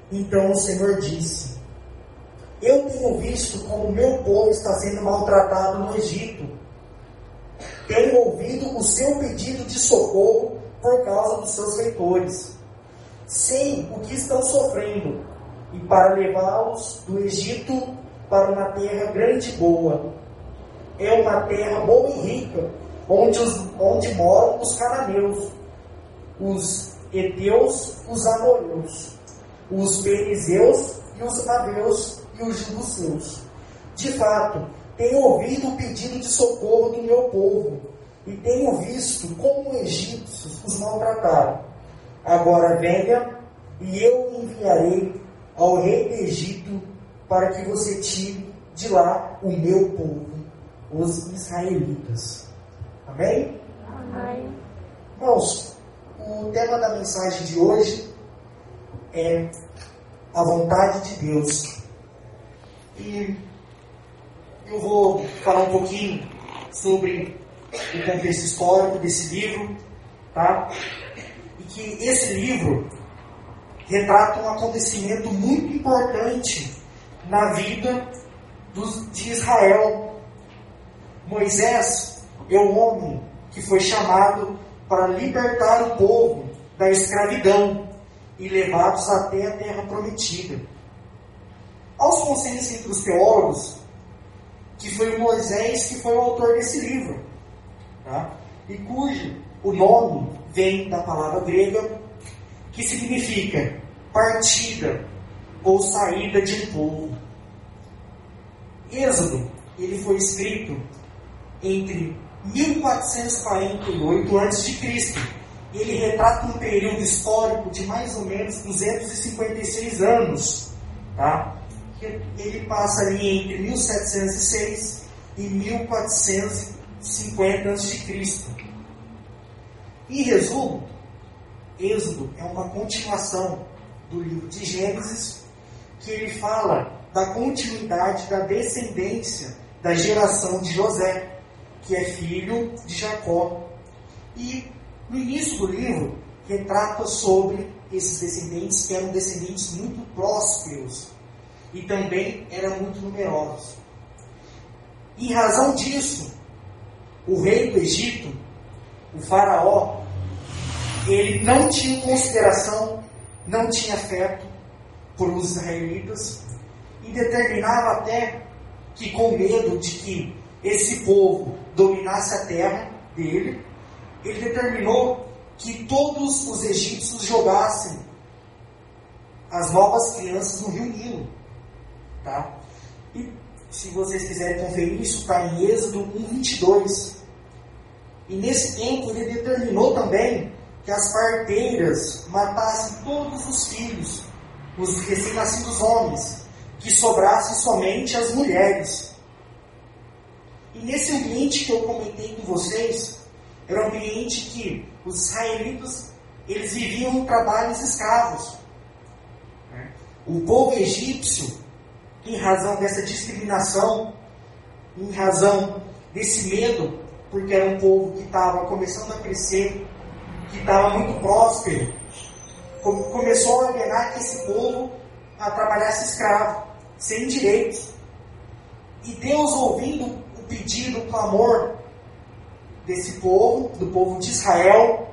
Então o Senhor disse: eu tenho visto como meu povo está sendo maltratado no Egito. Tenho ouvido o seu pedido de socorro por causa dos seus feitores. Sei o que estão sofrendo, e para levá-los do Egito para uma terra grande e boa. É uma terra boa e rica, onde moram os cananeus, os heteus, os amorreus, os perizeus e os aveus e os jebuseus. De fato, tenho ouvido o pedido de socorro do meu povo, e tenho visto como os egípcios os maltrataram. Agora venha, e eu enviarei ao rei do Egito, para que você tire de lá o meu povo, os israelitas. Amém? Amém. Irmãos, o tema da mensagem de hoje é a vontade de Deus. E eu vou falar um pouquinho sobre o contexto histórico desse livro, tá? E que esse livro retrata um acontecimento muito importante na vida de Israel. Moisés é o homem que foi chamado para libertar o povo da escravidão e levá-los até a terra prometida. Aos consensos entre os teólogos, que foi o Moisés que foi o autor desse livro, tá? E cujo o nome vem da palavra grega, que significa partida ou saída de um povo. Êxodo, ele foi escrito entre 1448 a.C. Ele retrata um período histórico de mais ou menos 256 anos, tá? Ele passa ali entre 1706 e 1450 a.C. Em resumo, Êxodo é uma continuação do livro de Gênesis, que ele fala da continuidade da descendência da geração de José, que é filho de Jacó. E no início do livro retrata sobre esses descendentes, que eram descendentes muito prósperos e também eram muito numerosos. Em razão disso, o rei do Egito, o faraó, ele não tinha consideração, não tinha afeto por os israelitas, e determinava até que, com medo de que esse povo dominasse a terra dele, ele determinou que todos os egípcios jogassem as novas crianças no rio Nilo, tá? E se vocês quiserem conferir, isso está em Êxodo 1:22. E nesse tempo ele determinou também que as parteiras matassem todos os filhos, os recém-nascidos homens, que sobrassem somente as mulheres. E nesse ambiente que eu comentei com vocês, era um ambiente que os israelitas, eles viviam em trabalhos escravos. O povo egípcio, em razão dessa discriminação, em razão desse medo, porque era um povo que estava começando a crescer, que estava muito próspero, começou a ordenar que esse povo trabalhasse escravo, sem direitos. E Deus, ouvindo o pedido, o clamor desse povo, do povo de Israel,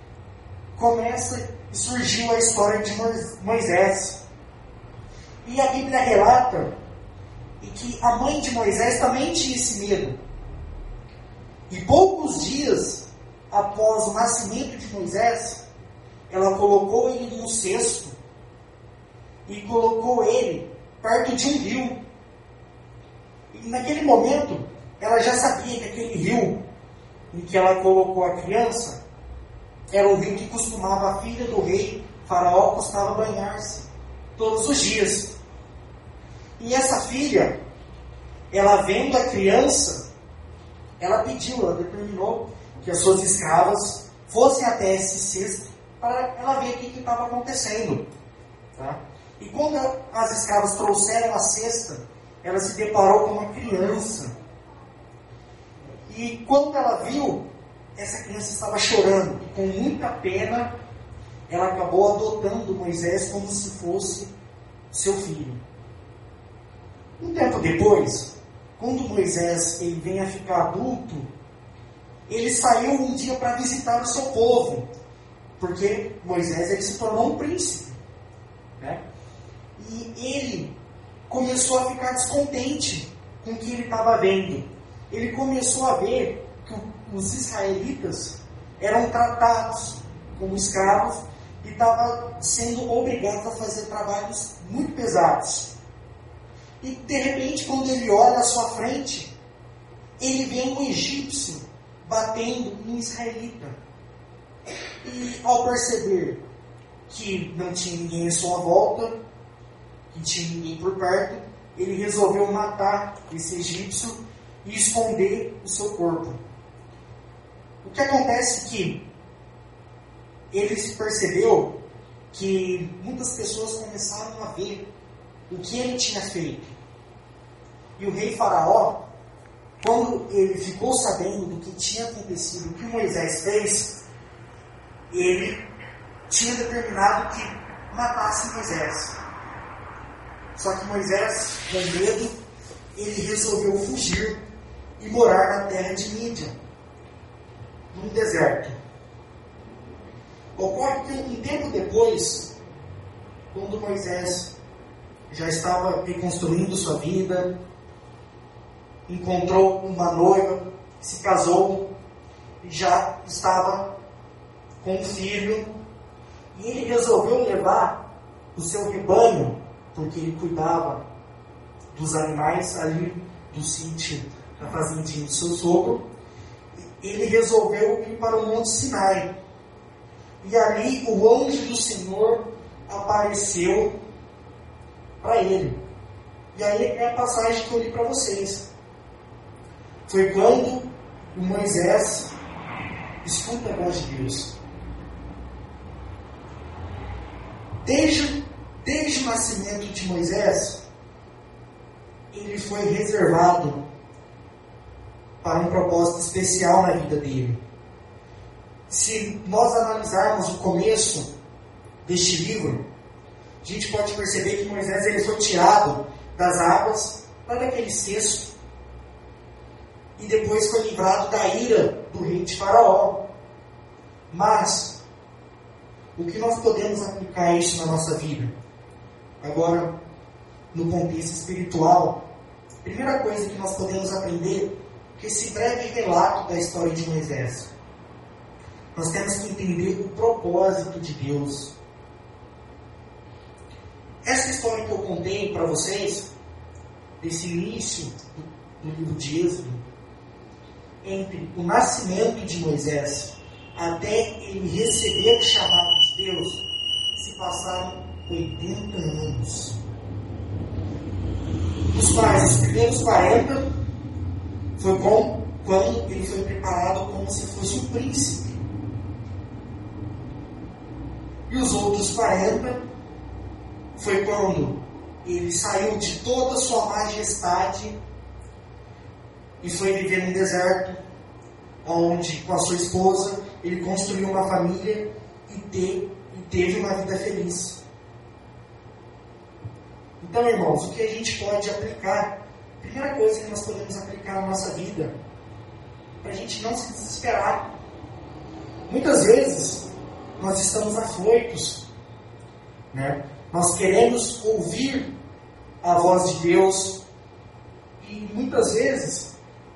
surgiu a história de Moisés. E a Bíblia relata que a mãe de Moisés também tinha esse medo. E poucos dias após o nascimento de Moisés, ela colocou ele num cesto e colocou ele perto de um rio. E naquele momento, ela já sabia que aquele rio em que ela colocou a criança era o rio que costumava a filha do rei Faraó costumava banhar-se todos os dias. E essa filha, ela vendo a criança, ela determinou que as suas escravas fossem até esse cesto para ela ver o que estava acontecendo. Tá? E quando as escravas trouxeram a cesta, ela se deparou com uma criança. E quando ela viu, essa criança estava chorando. E com muita pena, ela acabou adotando Moisés como se fosse seu filho. Um tempo depois, quando Moisés ele vem a ficar adulto, ele saiu um dia para visitar o seu povo, porque Moisés ele se tornou um príncipe, né? E ele começou a ficar descontente com o que ele estava vendo. Ele começou a ver que os israelitas eram tratados como escravos e estavam sendo obrigados a fazer trabalhos muito pesados. E de repente, quando ele olha à sua frente, ele vê um egípcio batendo em um israelita. E ao perceber que não tinha ninguém em sua volta, que tinha ninguém por perto, ele resolveu matar esse egípcio e esconder o seu corpo. O que acontece é que ele se percebeu que muitas pessoas começaram a ver o que ele tinha feito. E o rei Faraó, quando ele ficou sabendo do que tinha acontecido, o que Moisés fez, ele tinha determinado que matasse Moisés. Só que Moisés, com medo, ele resolveu fugir e morar na terra de Mídian, num deserto. Ocorre que um tempo depois, quando Moisés já estava reconstruindo sua vida, encontrou uma noiva, se casou, e já estava com um filho, e ele resolveu levar o seu rebanho, porque ele cuidava dos animais ali do sítio, da fazendinha do seu sogro. Ele resolveu ir para o Monte Sinai. E ali o anjo do Senhor apareceu para ele. E aí é a passagem que eu li para vocês. Foi quando o Moisés escuta a voz de Deus. Desde o nascimento de Moisés, ele foi reservado para um propósito especial na vida dele. Se nós analisarmos o começo deste livro, a gente pode perceber que Moisés ele foi tirado das águas lá daquele cesto e depois foi livrado da ira do rei de Faraó. Mas o que nós podemos aplicar isso na nossa vida? Agora, no contexto espiritual, a primeira coisa que nós podemos aprender é esse breve relato da história de Moisés. Nós temos que entender o propósito de Deus. Essa história que eu contei para vocês, desse início do livro de Êxodo, entre o nascimento de Moisés até ele receber o chamado de Deus, se passaram 80 anos. Os primeiros 40 foi quando ele foi preparado como se fosse um príncipe. E os outros 40 foi quando ele saiu de toda a sua majestade e foi viver num deserto, onde com a sua esposa ele construiu uma família e teve uma vida feliz. Então, irmãos, o que a gente pode aplicar? A primeira coisa que nós podemos aplicar na nossa vida, para a gente não se desesperar. Muitas vezes nós estamos afoitos, né? Nós queremos ouvir a voz de Deus e muitas vezes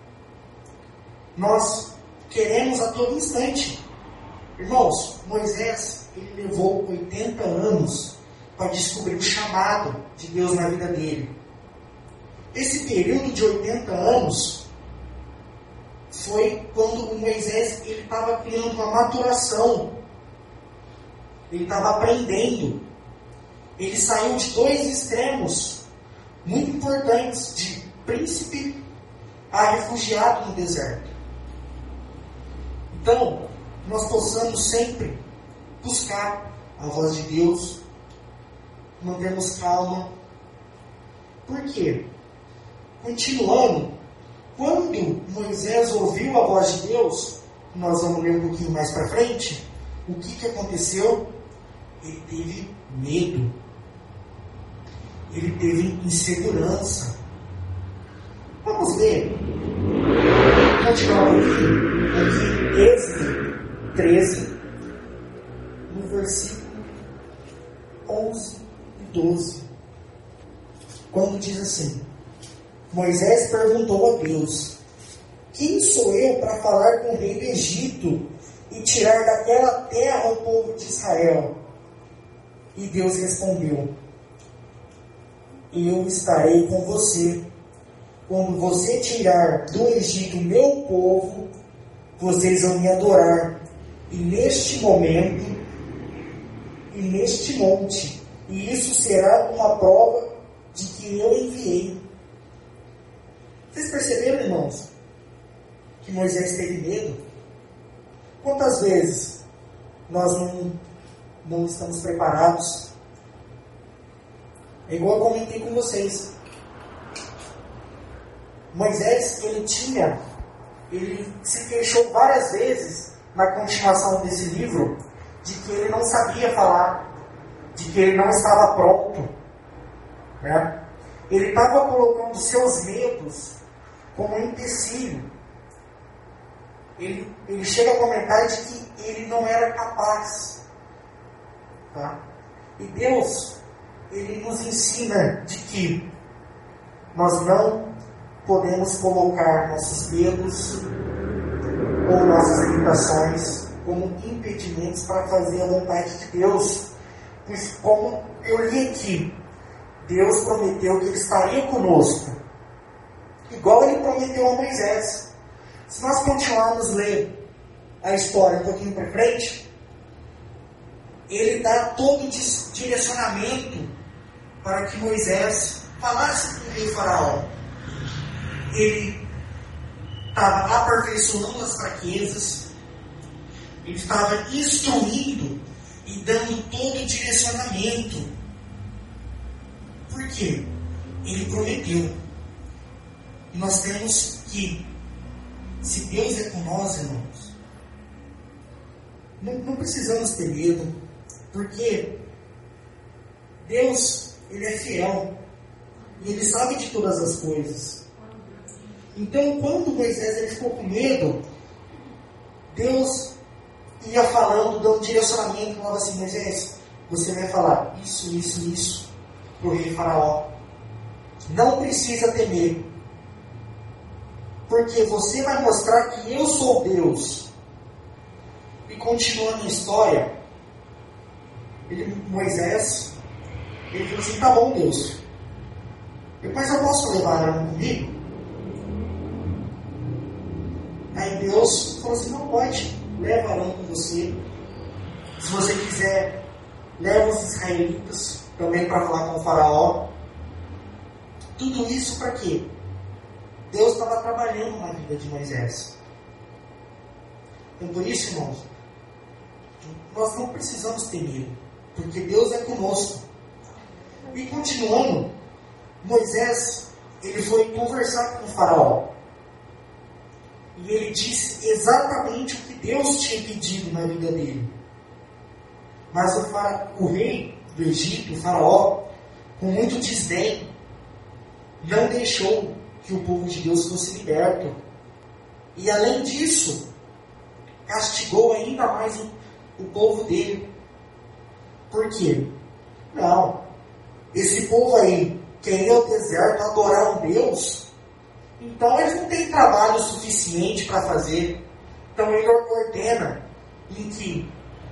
nós queremos a todo instante. Irmãos, Moisés ele levou 80 anos para descobrir o chamado de Deus na vida dele. Esse período de 80 anos foi quando o Moisés estava criando uma maturação. Ele estava aprendendo. Ele saiu de dois extremos muito importantes, de príncipe a refugiado no deserto. Então, nós possamos sempre buscar a voz de Deus, mantermos calma. Por quê? Continuando, quando Moisés ouviu a voz de Deus, nós vamos ler um pouquinho mais para frente, o que aconteceu? ele teve medo, ele teve insegurança. Vamos ler, continuando aqui, Êxodo 13, no versículo 11 e 12, quando diz assim: Moisés perguntou a Deus: quem sou eu para falar com o rei do Egito e tirar daquela terra o povo de Israel? E Deus respondeu: eu estarei com você. Quando você tirar do Egito o meu povo, vocês vão me adorar. E neste momento, e neste monte, e isso será uma prova de que eu enviei. Vocês perceberam, irmãos, que Moisés teve medo? Quantas vezes nós não estamos preparados? É igual eu comentei com vocês. Moisés, ele se queixou várias vezes na continuação desse livro de que ele não sabia falar, de que ele não estava pronto, né? Ele estava colocando seus medos como um empecilho. Ele chega a comentar de que ele não era capaz, tá? E Deus, ele nos ensina de que nós não podemos colocar nossos medos ou nossas limitações como impedimentos para fazer a vontade de Deus. Pois, como eu li aqui, Deus prometeu que Ele estaria conosco, igual Ele prometeu a Moisés. Se nós continuarmos a ler a história um pouquinho para frente, Ele dá todo o direcionamento para que Moisés falasse com o rei Faraó. Ele estava aperfeiçoando as fraquezas, ele estava instruindo e dando todo o direcionamento. Por quê? Ele prometeu. E nós temos que, se Deus é com nós, irmãos, não precisamos ter medo, porque Deus, Ele é fiel, e Ele sabe de todas as coisas. Então, quando Moisés ele ficou com medo, Deus ia falando, dando direcionamento, falava assim: Moisés, você vai falar isso para o rei Faraó. Não precisa temer, porque você vai mostrar que eu sou Deus. E continuando a história, Moisés, ele falou assim: tá bom, Deus, depois eu posso levar ela comigo? Aí Deus falou assim: não, pode, leva Arão com você. Se você quiser, leva os israelitas também para falar com o Faraó. Tudo isso para quê? Deus estava trabalhando na vida de Moisés. Então, por isso, irmãos, nós não precisamos ter medo, porque Deus é conosco. E continuando, Moisés, ele foi conversar com o Faraó. E ele disse exatamente o que Deus tinha pedido na vida dele. Mas o rei do Egito, o Faraó, com muito desdém, não deixou que o povo de Deus fosse liberto. E além disso, castigou ainda mais o povo dele. Por quê? Não, esse povo aí quer ir ao deserto adorar um Deus, então eles não têm trabalho suficiente para fazer. Então ele ordena em que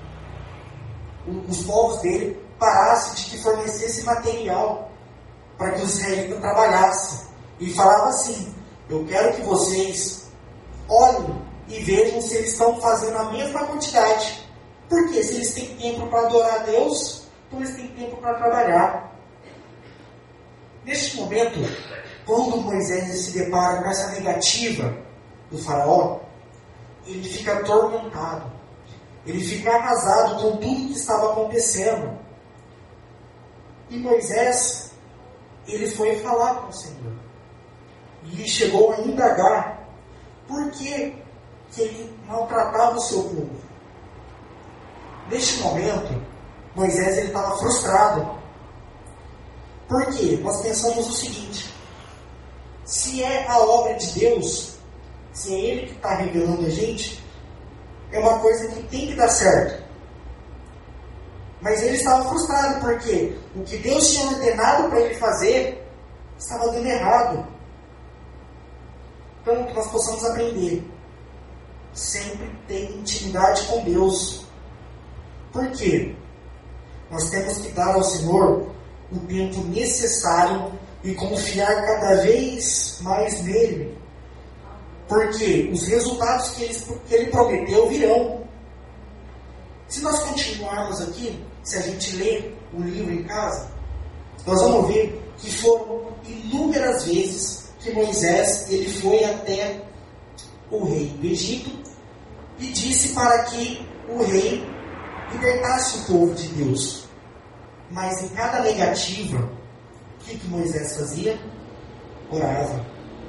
os povos dele parassem de que fornecesse material para que os israelitas trabalhassem. E falava assim: eu quero que vocês olhem e vejam se eles estão fazendo a mesma quantidade. Porque se eles têm tempo para adorar a Deus, então eles têm tempo para trabalhar. Neste momento, quando Moisés se depara com essa negativa do Faraó, ele fica atormentado. Ele fica arrasado com tudo que estava acontecendo. E Moisés, ele foi falar com o Senhor. E ele chegou a indagar por que ele maltratava o seu povo. Neste momento, Moisés estava frustrado. Por quê? Nós pensamos o seguinte: se é a obra de Deus, se é Ele que está revelando a gente, é uma coisa que tem que dar certo. Mas ele estava frustrado porque o que Deus tinha ordenado para ele fazer estava dando errado. Então, que nós possamos aprender: sempre ter intimidade com Deus. Por quê? Nós temos que dar ao Senhor o tempo necessário e confiar cada vez mais nele. Porque os resultados que ele prometeu virão. Se nós continuarmos aqui, se a gente ler o livro em casa, nós vamos ver que foram inúmeras vezes que Moisés ele foi até o rei do Egito e disse para que o rei libertasse o povo de Deus. Mas em cada negativa, o que Moisés fazia? Orava.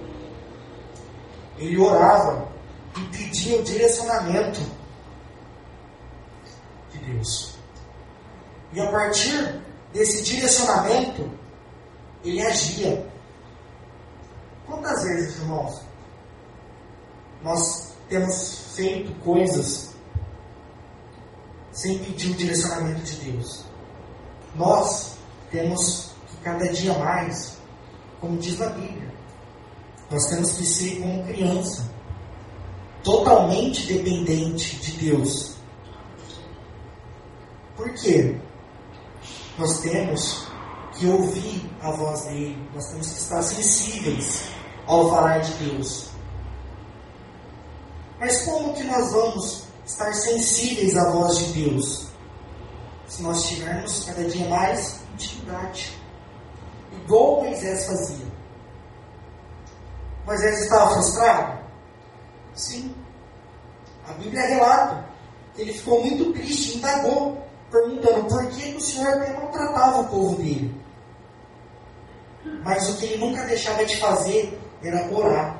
Ele orava e pedia o direcionamento de Deus. E a partir desse direcionamento, ele agia. Quantas vezes, irmãos, nós temos feito coisas sem pedir o direcionamento de Deus? Nós temos que cada dia mais, como diz a Bíblia, nós temos que ser como criança, totalmente dependente de Deus. Por quê? Nós temos que ouvir a voz dele, nós temos que estar sensíveis ao falar de Deus. Mas como que nós vamos estar sensíveis à voz de Deus? Se nós tivermos cada dia mais intimidade, igual Moisés fazia. Moisés estava frustrado? Sim. A Bíblia relata que ele ficou muito triste, indagou, perguntando por que o Senhor até não tratava o povo dele. Mas o que ele nunca deixava de fazer era orar.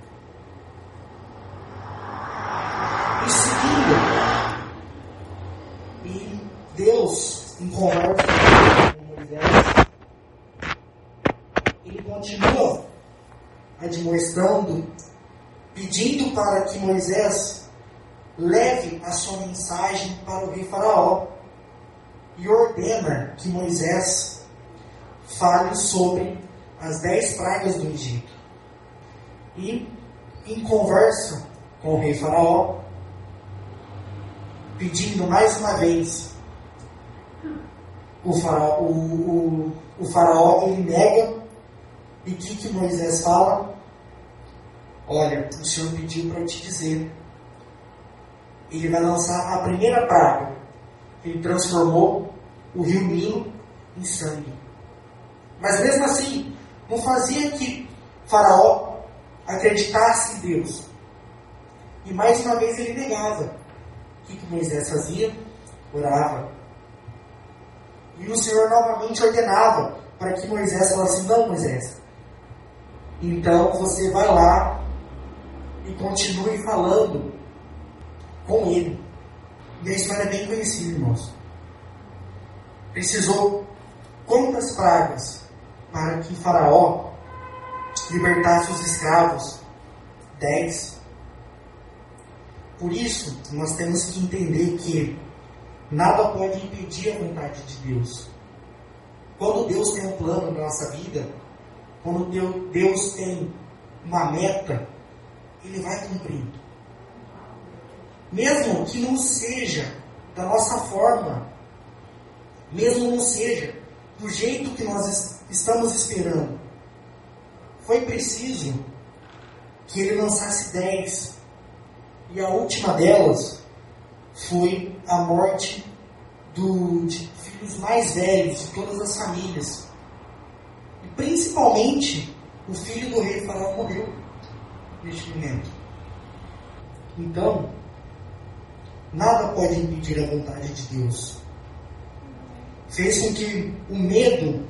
E seguindo, e Deus, em conversa com Moisés, ele continua admoestando, pedindo para que Moisés leve a sua mensagem para o rei Faraó e ordena que Moisés fale sobre as 10 pragas do Egito. E, em conversa com o rei Faraó, pedindo mais uma vez, o faraó ele nega. E o que Moisés fala? Olha, o Senhor pediu para eu te dizer. Ele vai lançar a primeira praga. Ele transformou o rio Nilo em sangue. Mas mesmo assim, não fazia que Faraó acreditasse em Deus. E mais uma vez ele negava. O que Moisés fazia? Orava. E o Senhor novamente ordenava para que Moisés falasse: não, Moisés, então você vai lá e continue falando com ele. E a história é bem conhecida, irmãos. Precisou quantas pragas para que Faraó libertasse os escravos? 10. Por isso, nós temos que entender que nada pode impedir a vontade de Deus. Quando Deus tem um plano na nossa vida, quando Deus tem uma meta, Ele vai cumprir. Mesmo que não seja da nossa forma, mesmo não seja do jeito que nós estamos esperando, foi preciso que Ele lançasse 10. E a última delas foi a morte de filhos mais velhos de todas as famílias. E principalmente o filho do rei Faraó morreu neste momento. Então, nada pode impedir a vontade de Deus. Fez com que o medo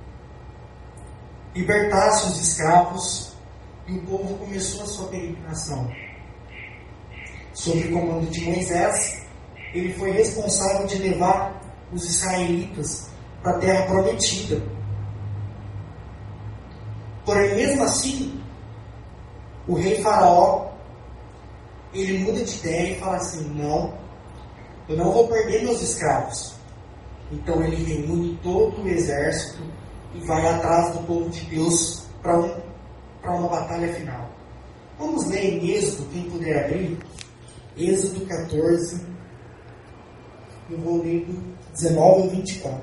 libertasse os escravos e o povo começou a sua peregrinação. Sob o comando de Moisés, ele foi responsável de levar os israelitas para a terra prometida. Porém, mesmo assim, o rei Faraó, ele muda de ideia e fala assim: não, eu não vou perder meus escravos. Então ele reúne todo o exército e vai atrás do povo de Deus para uma batalha final. Vamos ler em Êxodo, quem puder abrir, Êxodo 14, eu vou ler do 19 ao 24.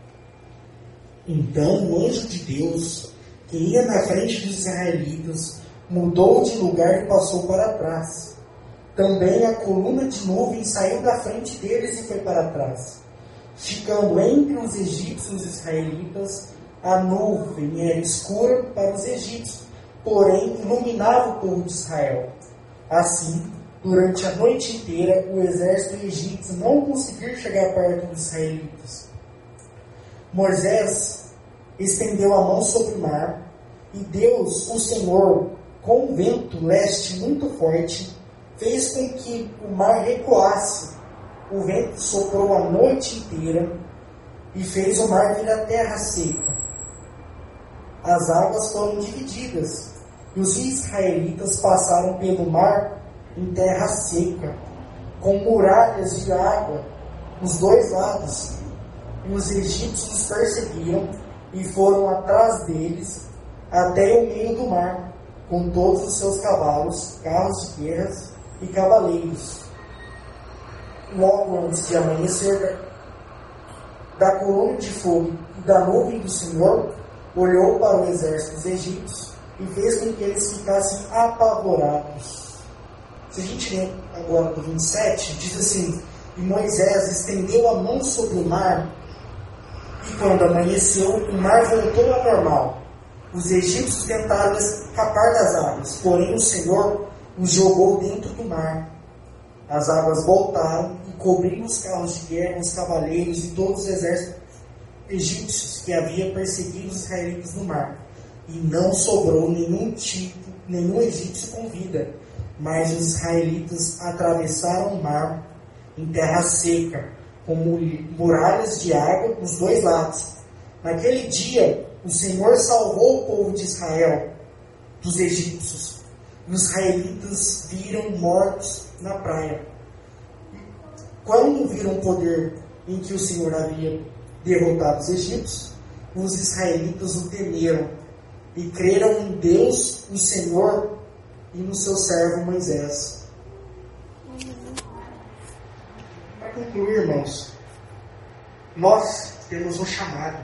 Então o anjo de Deus, que ia na frente dos israelitas, mudou de lugar e passou para trás. Também a coluna de nuvem saiu da frente deles e foi para trás. Ficando entre os egípcios e os israelitas, a nuvem era escura para os egípcios, porém iluminava o povo de Israel. Assim, durante a noite inteira, o exército egípcio não conseguiu chegar perto dos israelitas. Moisés estendeu a mão sobre o mar, e Deus, o Senhor, com um vento leste muito forte, fez com que o mar recuasse. O vento soprou a noite inteira e fez o mar virar terra seca. As águas foram divididas, e os israelitas passaram pelo mar em terra seca, com muralhas de água nos dois lados. E os egípcios os perseguiram e foram atrás deles até o meio do mar, com todos os seus cavalos, carros de guerra e cavaleiros. Logo antes de amanhecer, da coluna de fogo e da nuvem do Senhor, olhou para o exército dos egípcios e fez com que eles ficassem apavorados. Se a gente ler agora do 27, diz assim: e Moisés estendeu a mão sobre o mar, e quando amanheceu, o mar voltou ao normal. Os egípcios tentaram escapar das águas, porém o Senhor os jogou dentro do mar. As águas voltaram e cobriram os carros de guerra, os cavaleiros e todos os exércitos egípcios que havia perseguido os israelitas no mar. E não sobrou nenhum egípcio com vida, mas os israelitas atravessaram o mar em terra seca, com muralhas de água nos dois lados. Naquele dia, o Senhor salvou o povo de Israel dos egípcios. E os israelitas viram mortos na praia. Quando viram o poder em que o Senhor havia derrotado os egípcios, os israelitas o temeram e creram em Deus, o Senhor, e no seu servo Moisés. Para concluir, irmãos, nós temos um chamado.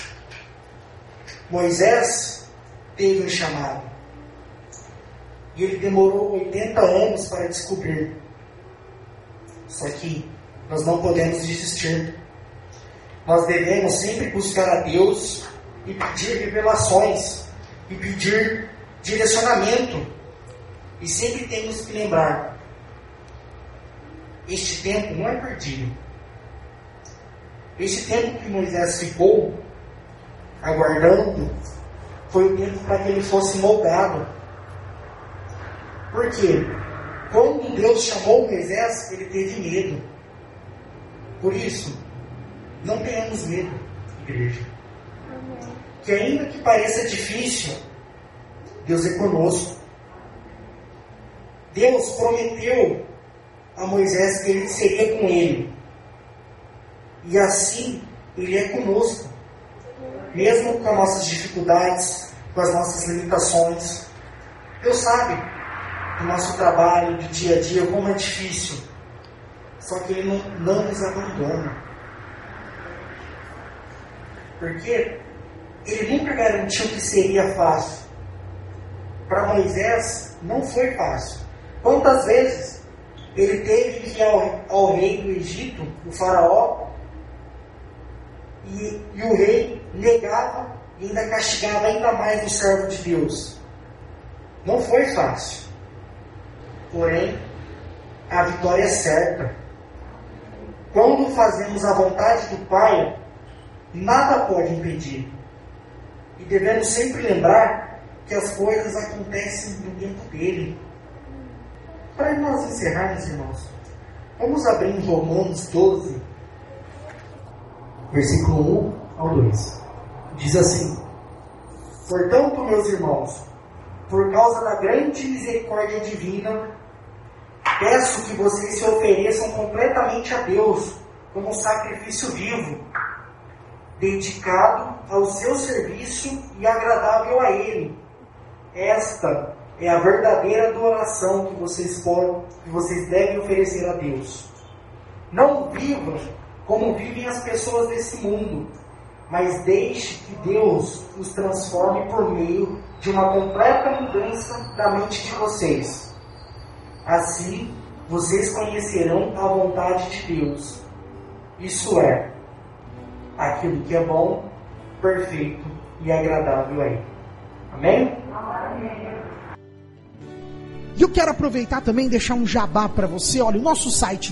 Moisés teve um chamado. E ele demorou 80 anos para descobrir. Só que nós não podemos desistir. Nós devemos sempre buscar a Deus e pedir revelações, e pedir direcionamento. E sempre temos que lembrar: este tempo não é perdido. Este tempo que Moisés ficou aguardando foi o tempo para que ele fosse moldado. Por quê? Quando Deus chamou Moisés, ele teve medo. Por isso, não tenhamos medo, igreja. Que ainda que pareça difícil, Deus é conosco. Deus prometeu a Moisés que ele seria com ele. E assim, ele é conosco. Mesmo com as nossas dificuldades, com as nossas limitações. Deus sabe do nosso trabalho, do dia a dia, como é difícil. Só que ele não nos abandona. Porque ele nunca garantiu que seria fácil. Para Moisés, não foi fácil. Quantas vezes ele teve que ir ao rei do Egito, o faraó, e o rei negava e ainda castigava ainda mais o servo de Deus. Não foi fácil. Porém, a vitória é certa. Quando fazemos a vontade do Pai, nada pode impedir. E devemos sempre lembrar que as coisas acontecem no tempo dele. Para nós encerrarmos, irmãos, vamos abrir em Romanos 12. versículo 1 ao 2. Diz assim: portanto, meus irmãos, por causa da grande misericórdia divina, peço que vocês se ofereçam completamente a Deus como um sacrifício vivo, dedicado ao seu serviço e agradável a Ele. Esta é a verdadeira adoração que vocês devem oferecer a Deus. Não vivam como vivem as pessoas desse mundo, mas deixe que Deus os transforme por meio de uma completa mudança da mente de vocês. Assim, vocês conhecerão a vontade de Deus. Isso é, aquilo que é bom, perfeito e agradável a Ele. Amém? Amém. E eu quero aproveitar também e deixar um jabá para você. Olha, o nosso site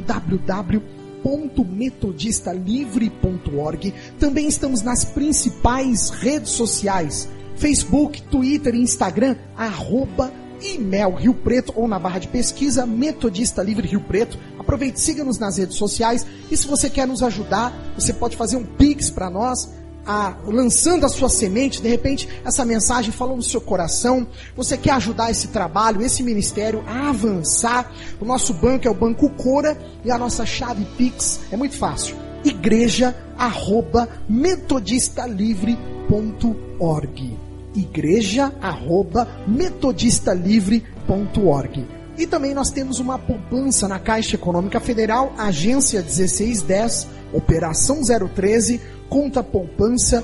www.metodistalivre.org. Também estamos nas principais redes sociais: Facebook, Twitter e Instagram, @IMEL Rio Preto, ou na barra de pesquisa Metodista Livre Rio Preto. Aproveite, siga-nos nas redes sociais. E se você quer nos ajudar, você pode fazer um Pix para nós, lançando a sua semente. De repente essa mensagem falou no seu coração, você quer ajudar esse trabalho, esse ministério a avançar. O nosso banco é o Banco Cora e a nossa chave Pix é muito fácil: igreja@metodistalivre.org, igreja@metodistalivre.org. E também nós temos uma poupança na Caixa Econômica Federal, agência 1610, operação 013, conta poupança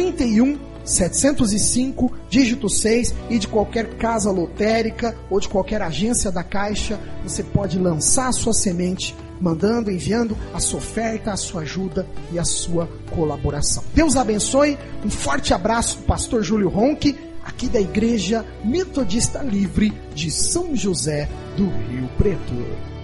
31.705, dígito 6, e de qualquer casa lotérica ou de qualquer agência da Caixa, você pode lançar a sua semente, enviando a sua oferta, a sua ajuda e a sua colaboração. Deus abençoe, um forte abraço do pastor Júlio Ronque, aqui da Igreja Metodista Livre de São José do Rio Preto.